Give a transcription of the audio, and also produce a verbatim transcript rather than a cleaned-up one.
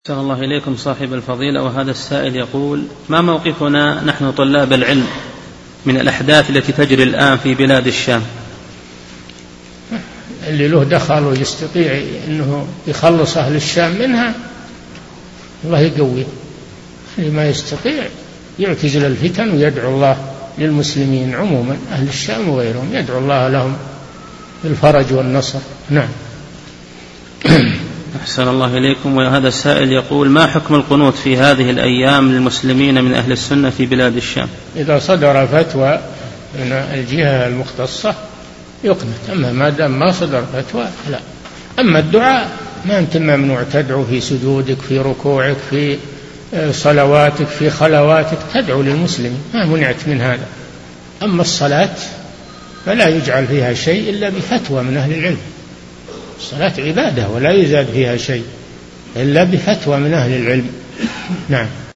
أحسن الله إليكم صاحب الفضيلة. وهذا السائل يقول: ما موقفنا نحن طلاب العلم من الأحداث التي تجري الآن في بلاد الشام؟ اللي له دخل ويستطيع أنه يخلص أهل الشام منها الله يقويه، اللي ما يستطيع يعتزل الفتن ويدعو الله للمسلمين عموما أهل الشام وغيرهم، يدعو الله لهم بالفرج والنصر. نعم. أحسن الله إليكم. وهذا السائل يقول: ما حكم القنوت في هذه الأيام للمسلمين من أهل السنة في بلاد الشام؟ إذا صدر فتوى من الجهة المختصة يقنت، أما ما دام ما صدر فتوى لا. أما الدعاء ما أنت ممنوع تدعو في سجودك، في ركوعك، في صلواتك، في خلواتك، تدعو للمسلمين، ما منعت من هذا. أما الصلاة فلا يجعل فيها شيء إلا بفتوى من أهل العلم. الصلاة عبادة ولا يزاد فيها شيء إلا بفتوى من أهل العلم. نعم.